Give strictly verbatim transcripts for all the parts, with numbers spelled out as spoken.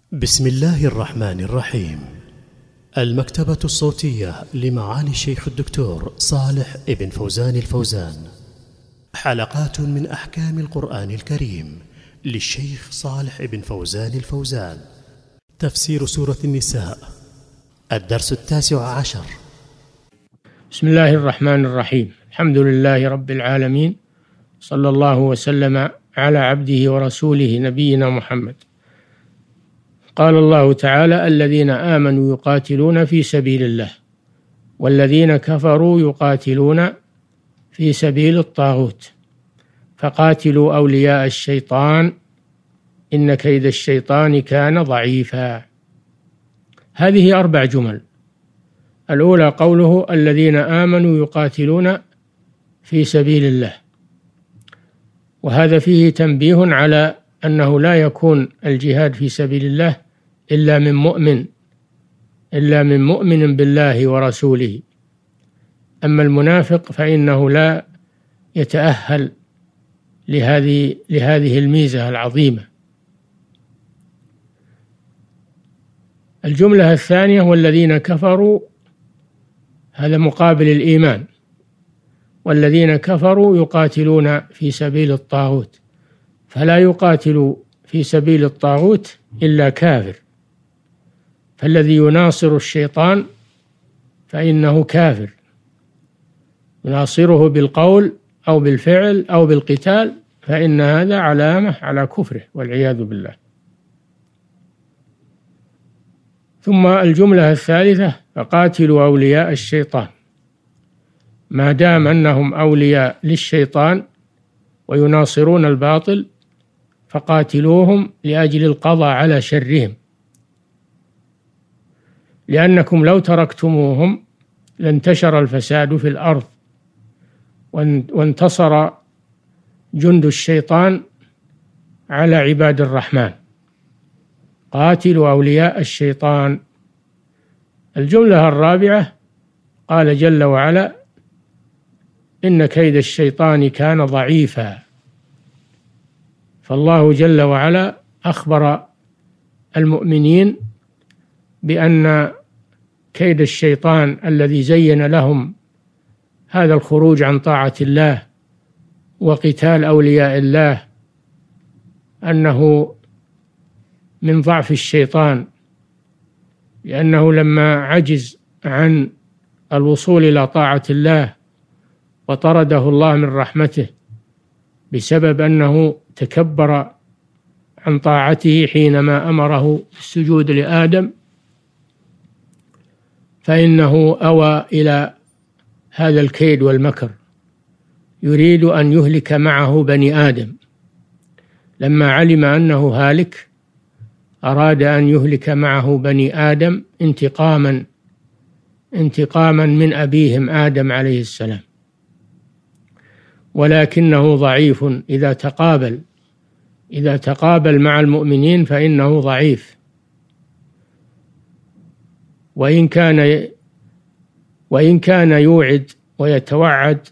بسم الله الرحمن الرحيم. المكتبة الصوتية لمعالي الشيخ الدكتور صالح ابن فوزان الفوزان، حلقات من أحكام القرآن الكريم للشيخ صالح ابن فوزان الفوزان. تفسير سورة النساء، الدرس التاسع عشر. بسم الله الرحمن الرحيم. الحمد لله رب العالمين، صلى الله وسلم على عبده ورسوله نبينا محمد. قال الله تعالى: الذين آمنوا يقاتلون في سبيل الله والذين كفروا يقاتلون في سبيل الطاغوت فقاتلوا أولياء الشيطان إن كيد الشيطان كان ضعيفا. هذه أربع جمل. الأولى قوله: الذين آمنوا يقاتلون في سبيل الله، وهذا فيه تنبيه على أنه لا يكون الجهاد في سبيل الله إلا من مؤمن إلا من مؤمن بالله ورسوله. أما المنافق فإنه لا يتأهل لهذه لهذه الميزة العظيمة. الجملة الثانية: والذين كفروا، هذا مقابل الإيمان. والذين كفروا يقاتلون في سبيل الطاغوت، فلا يقاتل في سبيل الطاغوت إلا كافر، فالذي يناصر الشيطان فإنه كافر، يناصره بالقول أو بالفعل أو بالقتال، فإن هذا علامة على كفره والعياذ بالله. ثم الجملة الثالثة: فقاتلوا أولياء الشيطان. ما دام أنهم أولياء للشيطان ويناصرون الباطل فقاتلوهم لأجل القضاء على شرهم، لأنكم لو تركتموهم لانتشر الفساد في الأرض وانتصر جند الشيطان على عباد الرحمن. قاتلوا أولياء الشيطان. الجملة الرابعة: قال جل وعلا: إن كيد الشيطان كان ضعيفا. فالله جل وعلا أخبر المؤمنين بأن كيد الشيطان الذي زين لهم هذا الخروج عن طاعة الله وقتال أولياء الله أنه من ضعف الشيطان، لأنه لما عجز عن الوصول إلى طاعة الله وطرده الله من رحمته بسبب أنه تكبر عن طاعته حينما أمره بالسجود لآدم، فإنه أوى إلى هذا الكيد والمكر، يريد أن يهلك معه بني آدم. لما علم أنه هالك أراد أن يهلك معه بني آدم انتقاما انتقاما من أبيهم آدم عليه السلام، ولكنه ضعيف. إذا تقابل إذا تقابل مع المؤمنين فإنه ضعيف، وإن كان وإن كان يوعد ويتوعد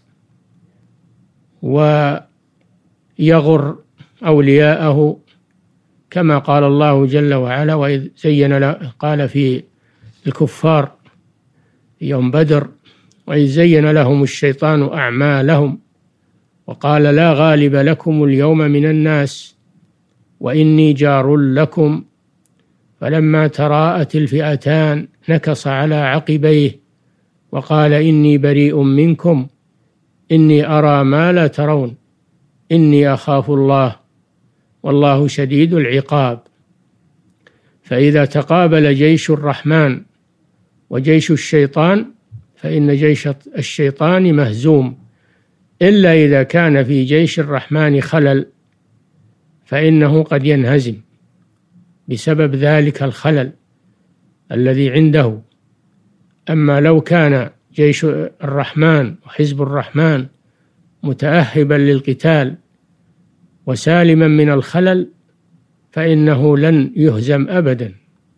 ويغر أولياءه، كما قال الله جل وعلا: وإذ زين له، قال في الكفار يوم بدر: وإذ زين لهم الشيطان أعمالهم وقال لا غالب لكم اليوم من الناس وإني جار لكم فلما تراءت الفئتان نكص على عقبيه وقال إني بريء منكم إني أرى ما لا ترون إني أخاف الله والله شديد العقاب. فإذا تقابل جيش الرحمن وجيش الشيطان فإن جيش الشيطان مهزوم، إلا إذا كان في جيش الرحمن خلل فإنه قد ينهزم بسبب ذلك الخلل الذي عنده. أما لو كان جيش الرحمن وحزب الرحمن متأهبا للقتال وسالما من الخلل فإنه لن يهزم أبدا.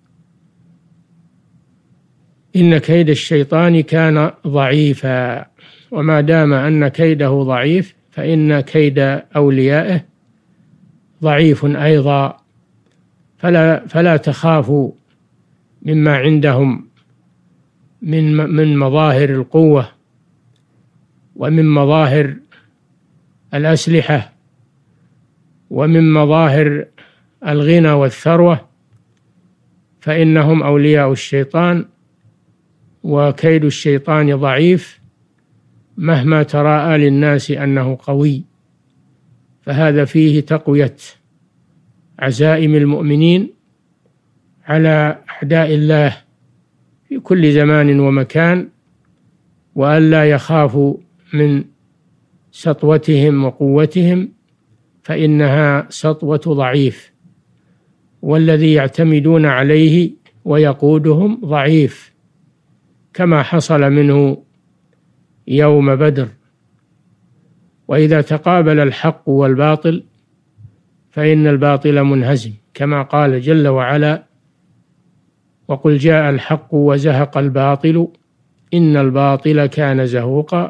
إن كيد الشيطان كان ضعيفا، وما دام أن كيده ضعيف فإن كيد أوليائه ضعيف أيضا. فلا فلا تخافوا مما عندهم من من مظاهر القوة ومن مظاهر الأسلحة ومن مظاهر الغنى والثروة، فإنهم أولياء الشيطان، وكيد الشيطان ضعيف مهما تراءى للناس أنه قوي. فهذا فيه تقوية عزائم المؤمنين على أعداء الله في كل زمان ومكان، وألا يخافوا من سطوتهم وقوتهم، فإنها سطوة ضعيف، والذي يعتمدون عليه ويقودهم ضعيف، كما حصل منه يوم بدر. وإذا تقابل الحق والباطل فإن الباطل منهزم، كما قال جل وعلا: وقل جاء الحق وزهق الباطل إن الباطل كان زهوقا.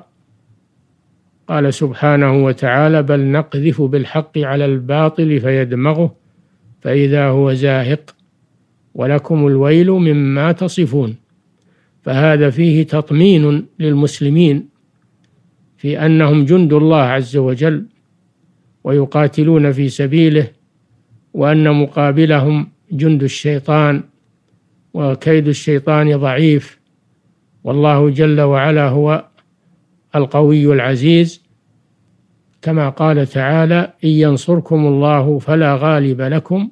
قال سبحانه وتعالى: بل نقذف بالحق على الباطل فيدمغه فإذا هو زاهق ولكم الويل مما تصفون. فهذا فيه تطمين للمسلمين في أنهم جند الله عز وجل ويقاتلون في سبيله، وأن مقابلهم جند الشيطان، وكيد الشيطان ضعيف، والله جل وعلا هو القوي العزيز، كما قال تعالى: إن ينصركم الله فلا غالب لكم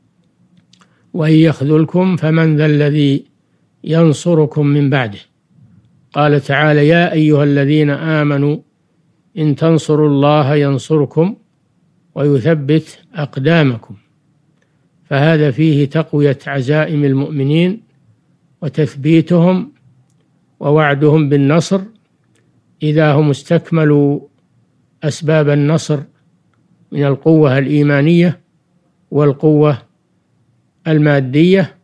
وإن يخذلكم فمن ذا الذي ينصركم من بعده. قال تعالى: يا أيها الذين آمنوا إن تنصروا الله ينصركم ويثبت أقدامكم. فهذا فيه تقوية عزائم المؤمنين وتثبيتهم ووعدهم بالنصر إذا هم استكملوا أسباب النصر من القوة الإيمانية والقوة المادية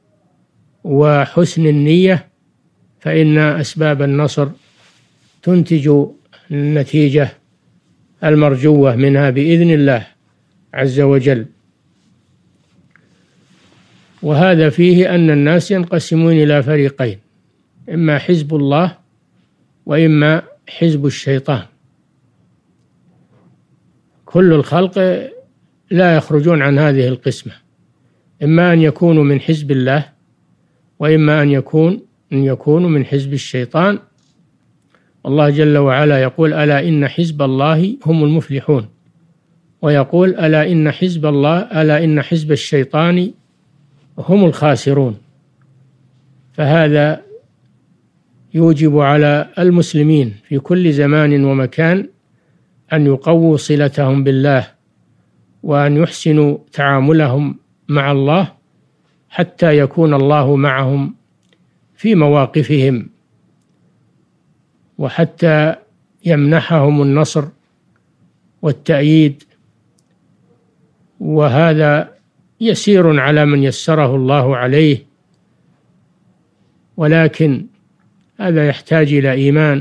وحسن النية، فإن أسباب النصر تنتج النتيجة المرجوة منها بإذن الله عز وجل. وهذا فيه أن الناس ينقسمون إلى فريقين: إما حزب الله وإما حزب الشيطان. كل الخلق لا يخرجون عن هذه القسمة، إما أن يكونوا من حزب الله وإما أن يكون أن يكونوا من حزب الشيطان. الله جل وعلا يقول: ألا إن حزب الله هم المفلحون، ويقول: ألا إن حزب الله ألا إن حزب الشيطان هم الخاسرون. فهذا يوجب على المسلمين في كل زمان ومكان أن يقووا صلتهم بالله، وأن يحسنوا تعاملهم مع الله، حتى يكون الله معهم في مواقفهم، وحتى يمنحهم النصر والتأييد. وهذا يسير على من يسره الله عليه، ولكن هذا يحتاج إلى إيمان،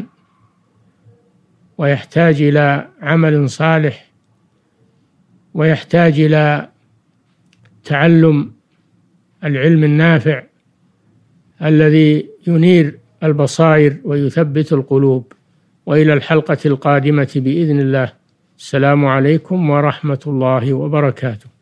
ويحتاج إلى عمل صالح، ويحتاج إلى تعلم العلم النافع الذي ينير البصائر ويثبت القلوب. وإلى الحلقة القادمة بإذن الله. السلام عليكم ورحمة الله وبركاته.